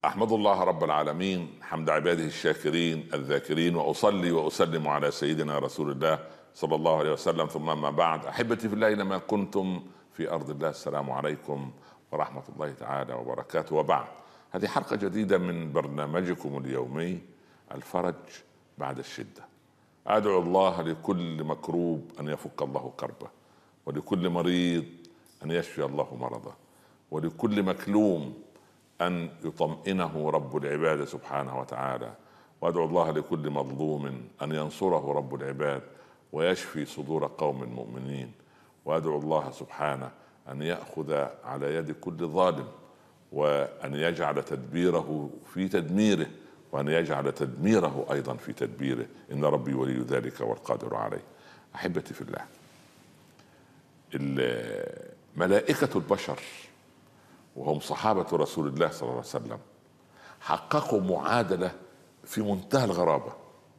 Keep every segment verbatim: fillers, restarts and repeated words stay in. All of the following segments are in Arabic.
أحمد الله رب العالمين حمد عباده الشاكرين الذاكرين، وأصلي وأسلم على سيدنا رسول الله صلى الله عليه وسلم. ثم ما بعد، أحبتي في الله، أينما كنتم في أرض الله، السلام عليكم ورحمة الله تعالى وبركاته. وبعد، هذه حلقة جديدة من برنامجكم اليومي الفرج بعد الشدة. أدعو الله لكل مكروب أن يفك الله كربه، ولكل مريض أن يشفي الله مرضه، ولكل مكلوم أن يطمئنه رب العباد سبحانه وتعالى، وأدعو الله لكل مظلوم أن ينصره رب العباد ويشفي صدور قوم مؤمنين، وأدعو الله سبحانه أن يأخذ على يد كل ظالم، وأن يجعل تدبيره في تدميره، وأن يجعل تدميره أيضا في تدبيره، إن ربي ولي ذلك والقادر عليه. أحبتي في الله، ملائكة البشر وهم صحابة رسول الله صلى الله عليه وسلم حققوا معادلة في منتهى الغرابة.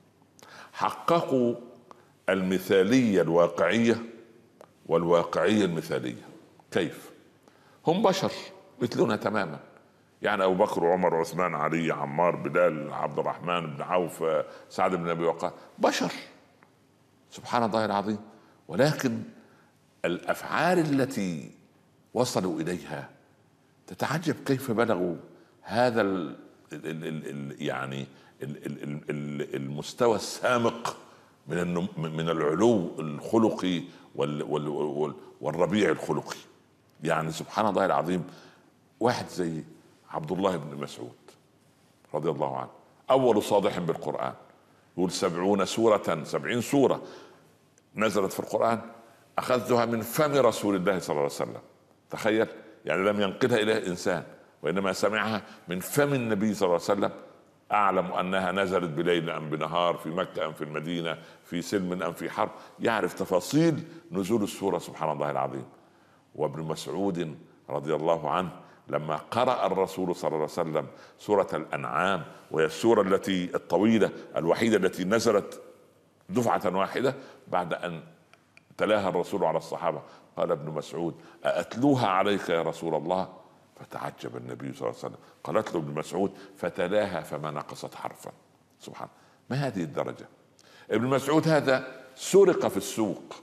حققوا المثالية الواقعية والواقعية المثالية. كيف؟ هم بشر مثلنا تماما، يعني أبو بكر وعمر وعثمان علي عمار بلال عبد الرحمن بن عوف سعد بن أبي وقاص، بشر سبحان الله العظيم. ولكن الأفعال التي وصلوا إليها تتعجب كيف بلغوا هذا ال ال ال ال يعني ال ال ال المستوى السامق من من العلو الخلقي وال وال وال والربيع الخلقي. يعني سبحان الله العظيم، واحد زي عبد الله بن مسعود رضي الله عنه، أول صادح بالقرآن، يقول سبعون سورة سبعين سورة نزلت في القرآن أخذتها من فم رسول الله صلى الله عليه وسلم. تخيل، يعني لم ينقلها إليه إنسان، وإنما سمعها من فم النبي صلى الله عليه وسلم. أعلم أنها نزلت بليل أم بنهار، في مكة أم في المدينة، في سلم أم في حرب، يعرف تفاصيل نزول السورة سبحان الله العظيم. وابن مسعود رضي الله عنه لما قرأ الرسول صلى الله عليه وسلم سورة الأنعام، وهي السورة التي الطويلة الوحيدة التي نزلت دفعة واحدة بعد أن تلاها الرسول على الصحابة، قال ابن مسعود أأتلوها عليك يا رسول الله؟ فتعجب النبي صلى الله عليه وسلم. قالت له ابن مسعود فتلاها فما نقصت حرفا. سبحان، ما هذه الدرجة؟ ابن مسعود هذا سرق في السوق،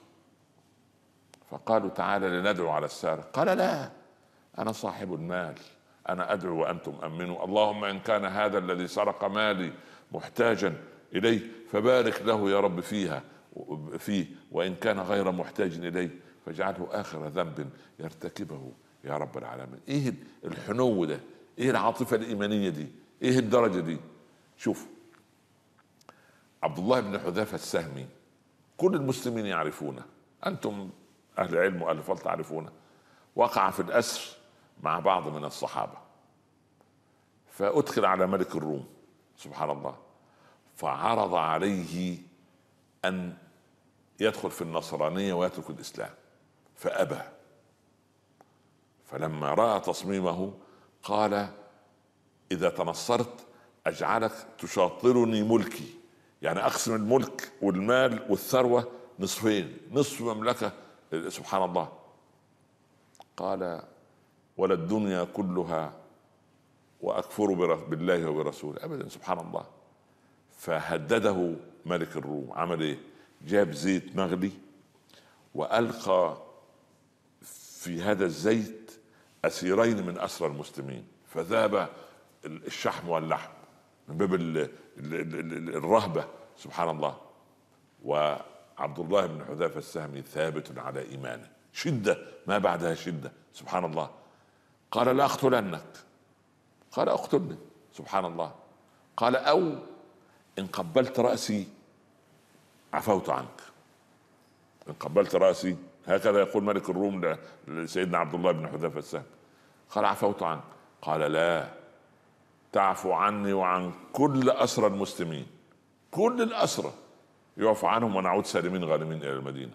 فقالوا تعالى لندعو على السارق، قال لا، أنا صاحب المال، أنا أدعو وأنتم أمنوا، اللهم إن كان هذا الذي سرق مالي محتاجا إليه فبارك له يا رب فيها فيه، وإن كان غير محتاج إليه فاجعله آخر ذنب يرتكبه يا رب العالمين. إيه الحنو ده؟ إيه العاطفة الإيمانية دي؟ إيه الدرجة دي؟ شوف، عبد الله بن حذافة السهمي كل المسلمين يعرفونه، أنتم أهل علم وأهل فضل تعرفونه. وقع في الأسر مع بعض من الصحابة، فأدخل على ملك الروم سبحان الله، فعرض عليه أن يدخل في النصرانية ويترك الإسلام، فأبى. فلما رأى تصميمه قال إذا تنصرت أجعلك تشاطرني ملكي، يعني أقسم الملك والمال والثروة نصفين، نصف مملكة سبحان الله. قال ولا الدنيا كلها وأكفر بالله وبرسوله أبدا، سبحان الله. فهدده ملك الروم، عمل إيه؟ جاب زيت مغلي وألقى في هذا الزيت أسيرين من أسرى المسلمين، فذاب الشحم واللحم من باب الرهبة سبحان الله. وعبد الله بن حذافة السهمي ثابت على إيمانه، شدة ما بعدها شدة سبحان الله. قال لا أقتلنك، قال أقتلني سبحان الله. قال أو إن قبلت رأسي عفوت عنك، إن قبلت رأسي، هكذا يقول ملك الروم لسيدنا عبد الله بن حذافة السهمي. قال عفوت عنك. قال لا، تعفو عني وعن كل أسرى المسلمين، كل الأسرى يعفو عنهم ونعود سالمين غانمين إلى المدينة.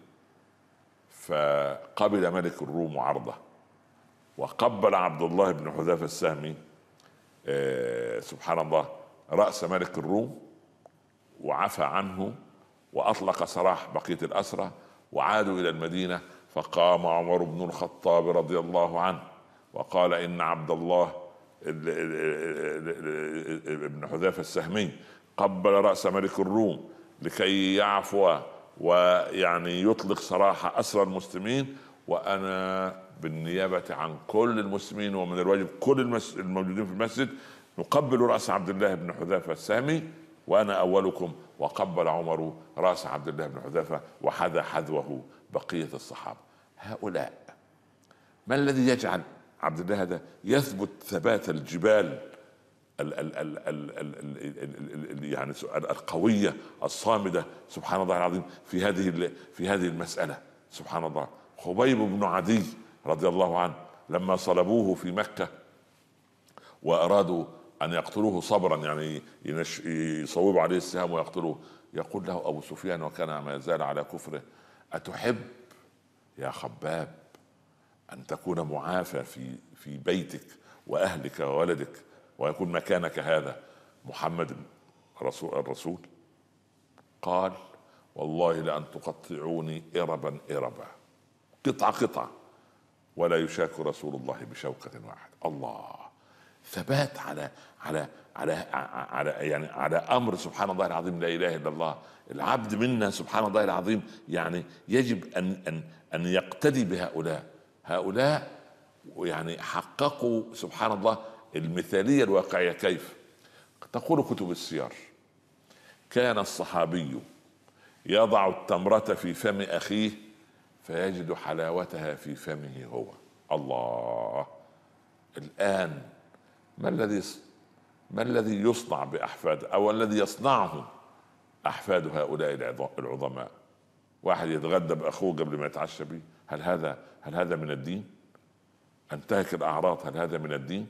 فقبل ملك الروم عرضه، وقبل عبد الله بن حذافة السهمي آه سبحان الله رأس ملك الروم، وعفى عنه وأطلق سراح بقية الأسرى، وعادوا إلى المدينة. فقام عمر بن الخطاب رضي الله عنه وقال إن عبد الله ابن حذافة السهمي قبل رأس ملك الروم لكي يعفو ويعني يطلق سراح أسرى المسلمين، وأنا بالنيابة عن كل المسلمين ومن الواجب كل الموجودين في المسجد نقبل رأس عبد الله بن حذافة السهمي، وأنا أولكم. وقبل عمر رأس عبد الله بن حذافة وحذا حذوه بقية الصحابة. هؤلاء ما الذي يجعل عبد الله هذا يثبت ثبات الجبال ال ال ال ال ال ال يعني القوية الصامدة سبحان الله العظيم في هذه في هذه المسألة؟ سبحان الله. خبيب بن عدي رضي الله عنه لما صلبوه في مكة وأرادوا أن يقتلوه صبرا، يعني يصوبوا عليه السهام ويقتلوه، يقول له أبو سفيان وكان ما يزال على كفره: أتحب يا خباب أن تكون معافى في في بيتك وأهلك وولدك ويكون مكانك هذا محمد رسول الرسول؟ قال: والله لأن تقطعوني إربا إربا، قطعة قطعة، ولا يشاك رسول الله بشوكة واحدة. الله، ثبات على على على على يعني على أمر سبحان الله العظيم لا إله إلا الله. العبد منا سبحان الله العظيم يعني يجب أن أن أن يقتدي بهؤلاء. هؤلاء يعني حققوا سبحان الله المثالية الواقعية. كيف؟ تقول كتب السير: كان الصحابي يضع التمرة في فم أخيه فيجد حلاوتها في فمه هو. الله. الآن ما الذي ما الذي يصنع بأحفاد أو الذي يصنعه أحفاد هؤلاء العظماء؟ واحد يتغدى بأخوه قبل ما يتعشى به، هل هذا هل هذا من الدين؟ أنتهك الأعراض، هل هذا من الدين؟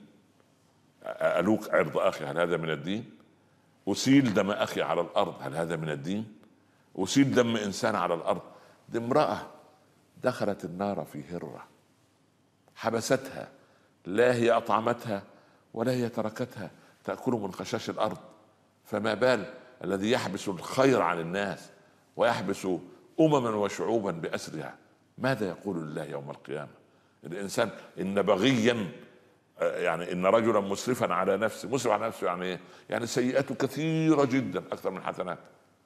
ألوك عرض أخي، هل هذا من الدين؟ أسيل دم أخي على الأرض، هل هذا من الدين؟ أسيل دم إنسان على الأرض. دي امرأة دخلت النار في هرة، حبستها، لا هي أطعمتها ولا هي تركتها تأكل من خشاش الأرض، فما بال الذي يحبس الخير عن الناس ويحبس أمما وشعوبا بأسرها؟ ماذا يقول الله يوم القيامة؟ الإنسان إن بغيا، يعني إن رجلا مسرفا على نفسه، مسرف على نفسه يعني إيه؟ يعني سيئاته كثيرة جدا أكثر من حسنات.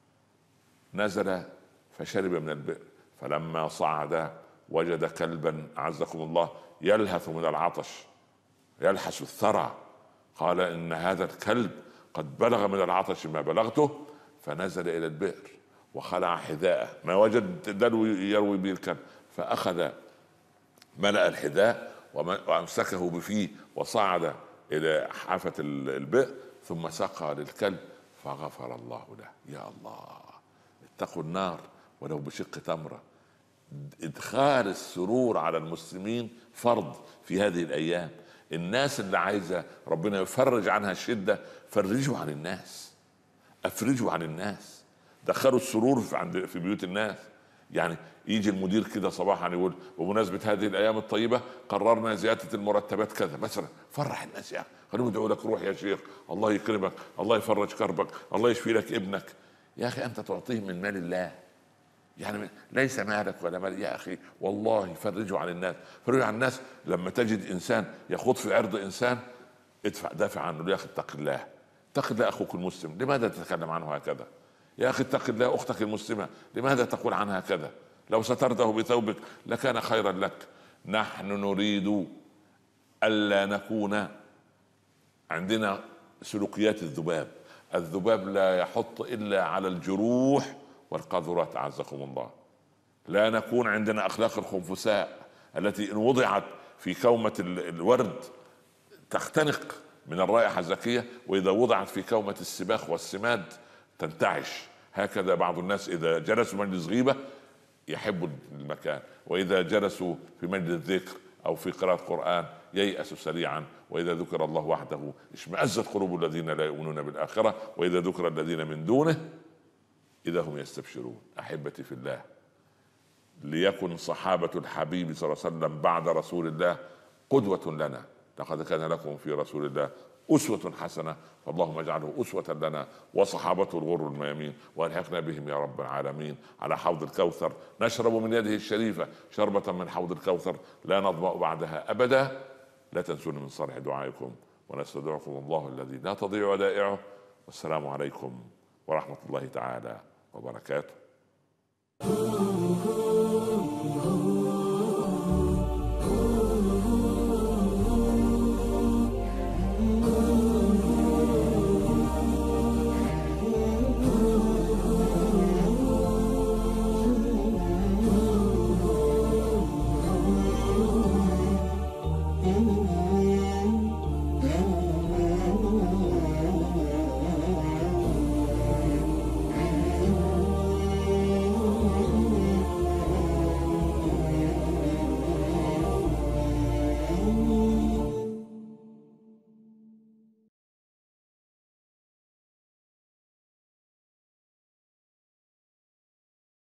نزل فشرب من البئر، فلما صعد وجد كلبا أعزكم الله يلهث من العطش، يلحس الثرى. قال: إن هذا الكلب قد بلغ من العطش ما بلغته، فنزل إلى البئر وخلع حذاءه، ما وجد دلو يروي به الكلب، فأخذ ملأ الحذاء وأمسكه بفيه وصعد إلى حافة البئر ثم سقى للكلب فغفر الله له. يا الله، اتقوا النار ولو بشق تمرة. إدخال السرور على المسلمين فرض في هذه الأيام. الناس اللي عايزة ربنا يفرج عنها الشدة، فرجوا عن الناس، أفرجوا عن الناس، دخلوا السرور في عند في بيوت الناس. يعني يجي المدير كده صباحا يقول: بمناسبة هذه الأيام الطيبة قررنا زيادة المرتبات كذا مثلا. فرح الناس يا أخي، خليهم يدعوا لك: روح يا شيخ، الله يكرمك، الله يفرج كربك، الله يشفي لك ابنك. يا أخي أنت تعطيه من مال الله، يعني ليس مالك ولا مال. يا أخي والله فرجوا عن الناس، فرجوا عن الناس. لما تجد إنسان يخوض في عرض إنسان، ادفع دافع عنه. يا أخي اتق الله، اتق الله أخوك المسلم، لماذا تتكلم عنه هكذا؟ يا أخي اتق الله أختك المسلمة، لماذا تقول عنها كذا؟ لو سترته بثوبك لكان خيرا لك. نحن نريد ألا نكون عندنا سلوكيات الذباب. الذباب لا يحط إلا على الجروح والقاذورات أعزكم الله. لا نكون عندنا أخلاق الخنفساء التي إن وضعت في كومة الورد تختنق من الرائحة الزكية، وإذا وضعت في كومة السباخ والسماد تنتعش. هكذا بعض الناس إذا جلسوا مجلس غيبة يحبوا المكان، وإذا جلسوا في مجلس ذكر أو في قراءة قرآن ييأسوا سريعا، وإذا ذكر الله وحده اشمأزت قلوب الذين لا يؤمنون بالآخرة، وإذا ذكر الذين من دونه إذا هم يستبشرون. أحبتي في الله، ليكن صحابة الحبيب صلى الله عليه وسلم بعد رسول الله قدوة لنا. لقد كان لكم في رسول الله أسوة حسنة، فاللهم اجعله أسوة لنا وصحابته الغر الميامين، والحقنا بهم يا رب العالمين على حوض الكوثر نشرب من يده الشريفة شربة من حوض الكوثر لا نظمأ بعدها أبدا. لا تنسون من صالح دعائكم. ونستودعكم الله الذي لا تضيع ودائعه. والسلام عليكم ورحمة الله تعالى وبركاته.